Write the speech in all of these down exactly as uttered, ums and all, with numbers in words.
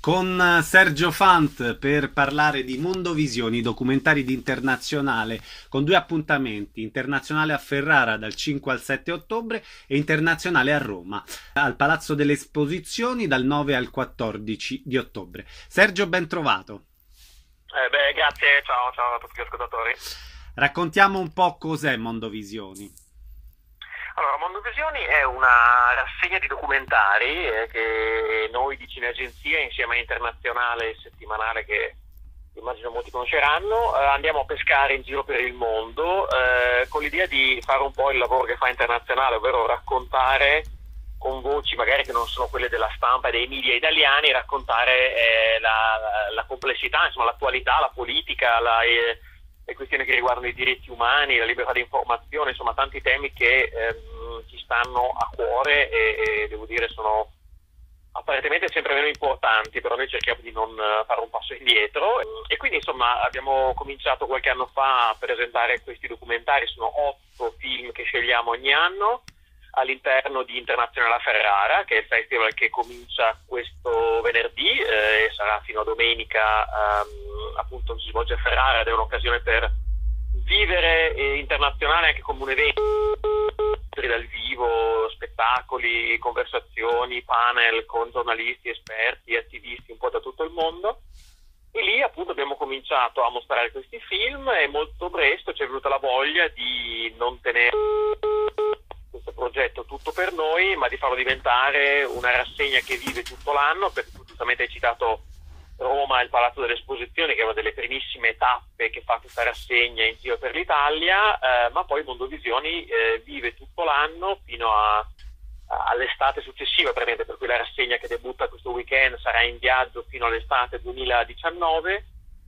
con Sergio Fant per parlare di Mondovisioni, documentari di internazionale, con due appuntamenti: internazionale a Ferrara dal cinque al sette ottobre e internazionale a Roma, al Palazzo delle Esposizioni dal nove al quattordici di ottobre. Sergio, ben trovato. Eh beh, grazie, ciao, ciao a tutti gli ascoltatori. Raccontiamo un po' cos'è Mondovisioni. Allora, Mondovisioni è una rassegna di documentari eh, che noi di Cineagenzia, insieme a Internazionale settimanale, che immagino molti conosceranno, eh, andiamo a pescare in giro per il mondo eh, con l'idea di fare un po' il lavoro che fa Internazionale, ovvero raccontare con voci magari che non sono quelle della stampa e dei media italiani, raccontare eh, la, la complessità, insomma l'attualità, la politica, la, eh, le questioni che riguardano i diritti umani, la libertà di informazione, insomma tanti temi che ehm, ci stanno a cuore e, e devo dire sono apparentemente sempre meno importanti, però noi cerchiamo di non fare un passo indietro e quindi insomma abbiamo cominciato qualche anno fa a presentare questi documentari. Sono otto film che scegliamo ogni anno all'interno di Internazionale a Ferrara, che è il festival che comincia questo venerdì eh, e sarà fino a domenica, ehm, appunto si svolge a Ferrara ed è un'occasione per vivere eh, Internazionale anche come un evento dal vivo, spettacoli, conversazioni, panel con giornalisti, esperti, attivisti un po' da tutto il mondo. E lì appunto abbiamo cominciato a mostrare questi film e molto presto ci è venuta la voglia di non tenere questo progetto tutto per noi, ma di farlo diventare una rassegna che vive tutto l'anno, perché tu giustamente hai citato Roma e il Palazzo delle Esposizioni, che è una delle primissime tappe che fa questa rassegna in giro per l'Italia, eh, ma poi Mondovisioni eh, vive tutto l'anno fino a, a, all'estate successiva, per cui la rassegna che debutta questo weekend sarà in viaggio fino all'estate duemiladiciannove.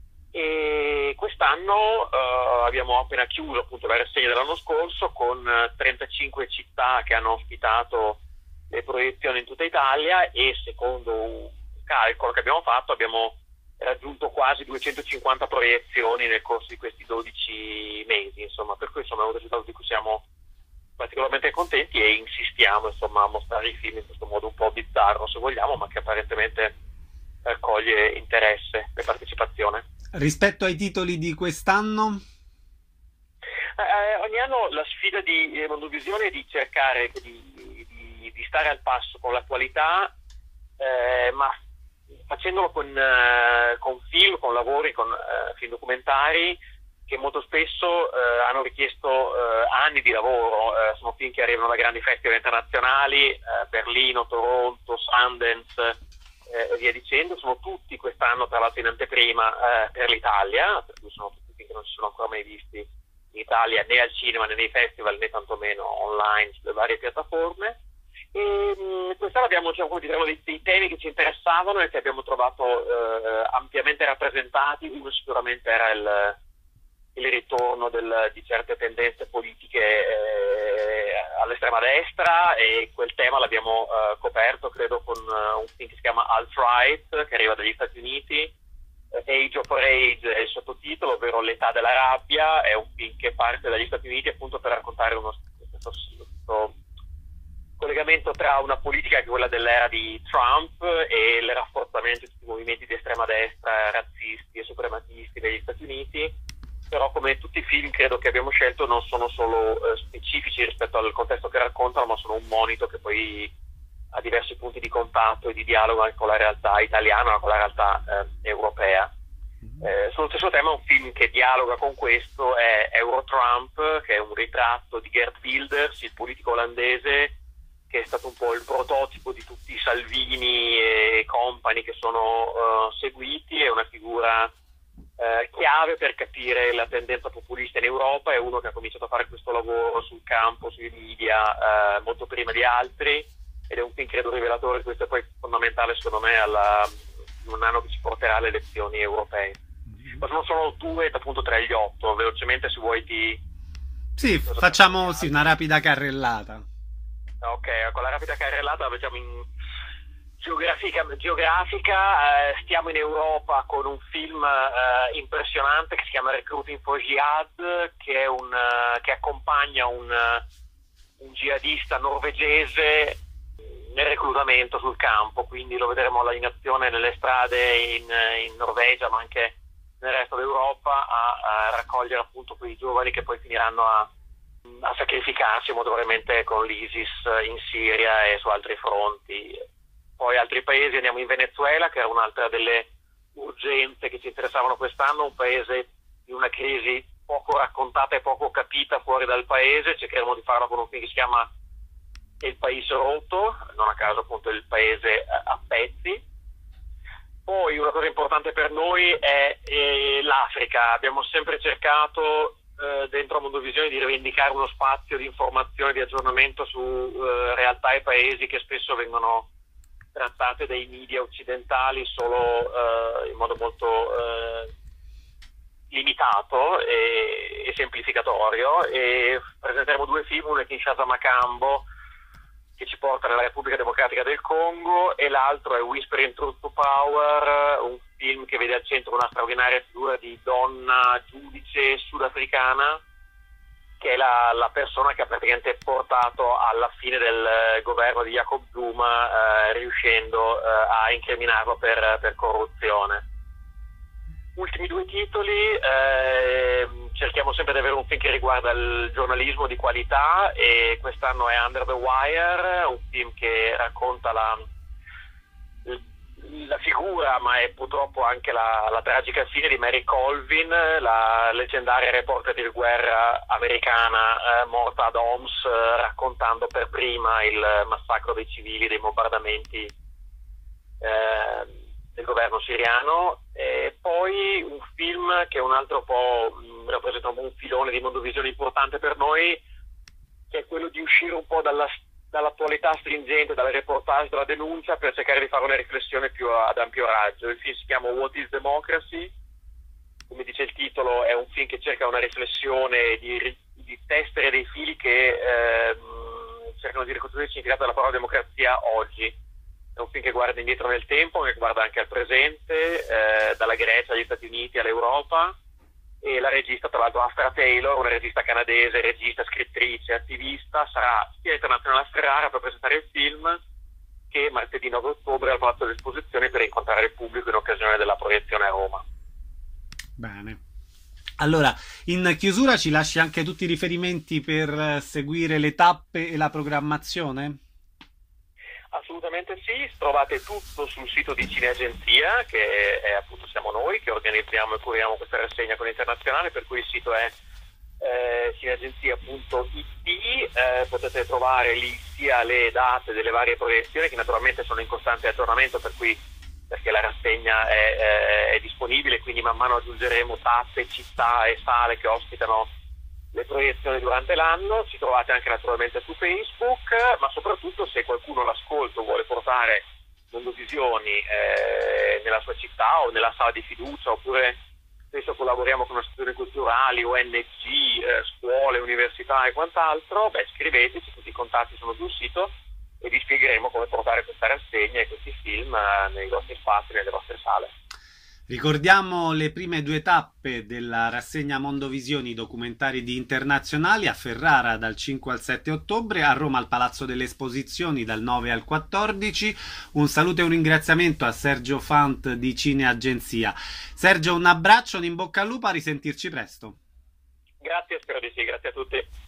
E quest'anno uh, abbiamo appena chiuso appunto la rassegna dell'anno scorso con trentacinque città che hanno ospitato le proiezioni in tutta Italia e secondo un calcolo che abbiamo fatto abbiamo raggiunto quasi duecentocinquanta proiezioni nel corso di questi dodici mesi, insomma, per cui insomma è un risultato di cui siamo particolarmente contenti e insistiamo insomma a mostrare i film in questo modo un po' bizzarro, se vogliamo, ma che apparentemente raccoglie interesse e partecipazione. Rispetto ai titoli di quest'anno? Eh, ogni anno la sfida di eh, Mondovisione è di cercare di, di, di stare al passo con l'attualità, eh, ma facendolo con, eh, con film, con lavori, con eh, film documentari che molto spesso eh, hanno richiesto eh, anni di lavoro. Eh, sono film che arrivano da grandi festival internazionali, eh, Berlino, Toronto, Sundance e via dicendo. Sono tutti quest'anno tra l'altro in anteprima eh, per l'Italia, per cui sono tutti film che non si sono ancora mai visti in Italia né al cinema né nei festival né tantomeno online sulle varie piattaforme. E mh, quest'anno abbiamo diciamo, dei, dei temi che ci interessavano e che abbiamo trovato eh, ampiamente rappresentati. Uno sicuramente era il, il ritorno del, di certe tendenze politiche eh, all'estrema destra, e quel tema l'abbiamo eh, coperto credo con uh, un film che si chiama Alt-Right, che arriva dagli Stati Uniti. Age of Rage è il sottotitolo, ovvero l'età della rabbia. È un film che parte dagli Stati Uniti appunto per raccontare uno questo, questo collegamento tra una politica che è quella dell'era di Trump e il rafforzamento di tutti i movimenti di estrema destra, razzisti e suprematisti degli Stati Uniti. Però come tutti i film credo che abbiamo scelto non sono solo eh, specifici rispetto al contesto che raccontano, ma sono un monito che poi ha diversi punti di contatto e di dialogo anche con la realtà italiana, con la realtà eh, europea. Eh, sullo stesso tema un film che dialoga con questo è Euro-Trump, che è un ritratto di Geert Wilders, il politico olandese che è stato un po' il prototipo di tutti i Salvini e compagni che sono uh, seguiti. È una figura uh, chiave per capire la tendenza populista in Europa. È uno che ha cominciato a fare questo lavoro sul campo, sui media, uh, molto prima di altri, ed è un film credo rivelatore. Questo è poi fondamentale secondo me alla, in un anno che ci porterà alle elezioni europee. Ma sono solo due appunto tra gli otto. Velocemente, se vuoi ti... Sì, facciamo sì, una rapida carrellata. Ok, con la rapida carrellata la facciamo in geografica. geografica eh, stiamo in Europa con un film eh, impressionante che si chiama Recruiting for Jihad, che, è un, uh, che accompagna un, uh, un jihadista norvegese nel reclutamento sul campo, quindi lo vedremo alla in azione nelle strade in, in Norvegia, ma anche nel resto d'Europa, a, a raccogliere appunto quei giovani che poi finiranno a, a sacrificarsi molto probabilmente con l'ISIS in Siria e su altri fronti. Poi altri paesi, andiamo in Venezuela, che era un'altra delle urgenze che ci interessavano quest'anno, un paese di una crisi poco raccontata e poco capita fuori dal paese. Cercheremo di farlo con un film che si chiama Il Paese Rotto, non a caso appunto il paese a pezzi. Poi una cosa importante per noi è, è l'Africa. Abbiamo sempre cercato eh, dentro a Mondovisione di rivendicare uno spazio di informazione, di aggiornamento su eh, realtà e paesi che spesso vengono trattate dai media occidentali solo eh, in modo molto eh, limitato e, e semplificatorio, e presenteremo due film, uno è Kinshasa Macambo, che ci porta nella Repubblica Democratica del Congo, e l'altro è Whispering Truth to Power, un film che vede al centro una straordinaria figura di donna giudice sudafricana, che è la, la persona che ha praticamente portato alla fine del governo di Jacob Zuma, eh, riuscendo eh, a incriminarlo per, per corruzione. Ultimi due titoli, eh, cerchiamo sempre di avere un film che riguarda il giornalismo di qualità, e quest'anno è Under the Wire, un film che racconta la, la figura, ma è purtroppo anche la, la tragica fine di Mary Colvin, la leggendaria reporter di guerra americana eh, morta ad Homs, eh, raccontando per prima il massacro dei civili, dei bombardamenti eh, del governo siriano. E poi un film che è un altro po' mh, rappresenta un filone di Mondovisione importante per noi, che è quello di uscire un po' dalla, dall'attualità stringente, dalla reportage, dalla denuncia, per cercare di fare una riflessione più ad ampio raggio. Il film si chiama What is Democracy? Come dice il titolo, è un film che cerca una riflessione di, di tessere dei fili che eh, cercano di ricostruire il significato della parola democrazia oggi. È un film che guarda indietro nel tempo, che guarda anche al presente, eh, dalla Grecia agli Stati Uniti all'Europa, e la regista, tra l'altro, Astra Taylor, una regista canadese, regista, scrittrice, attivista, sarà sia internazionale a Ferrara per presentare il film, che martedì nove ottobre al Palazzo dell'Esposizione per incontrare il pubblico in occasione della proiezione a Roma. Bene. Allora, in chiusura ci lasci anche tutti i riferimenti per seguire le tappe e la programmazione? Assolutamente sì, trovate tutto sul sito di Cineagenzia, che è appunto siamo noi che organizziamo e curiamo questa rassegna con Internazionale, per cui il sito è eh, cineagenzia punto it, eh, potete trovare lì sia le date delle varie proiezioni, che naturalmente sono in costante aggiornamento, per cui perché la rassegna è, è, è disponibile, quindi man mano aggiungeremo tappe, città e sale che ospitano le proiezioni durante l'anno. Ci trovate anche naturalmente su Facebook, ma soprattutto se qualcuno all'ascolto vuole portare Mondovisioni eh, nella sua città o nella sala di fiducia, oppure spesso collaboriamo con associazioni culturali, O N G, eh, scuole, università e quant'altro, beh, scriveteci, tutti i contatti sono sul sito e vi spiegheremo come portare questa rassegna e questi film eh, nei vostri spazi, nelle vostre sale. Ricordiamo le prime due tappe della rassegna Mondovisioni documentari di Internazionali: a Ferrara dal cinque al sette ottobre, a Roma al Palazzo delle Esposizioni dal nove al quattordici. Un saluto e un ringraziamento a Sergio Fant di Cineagenzia. Sergio, un abbraccio, un in bocca al lupo, a risentirci presto. Grazie, spero di sì, grazie a tutti.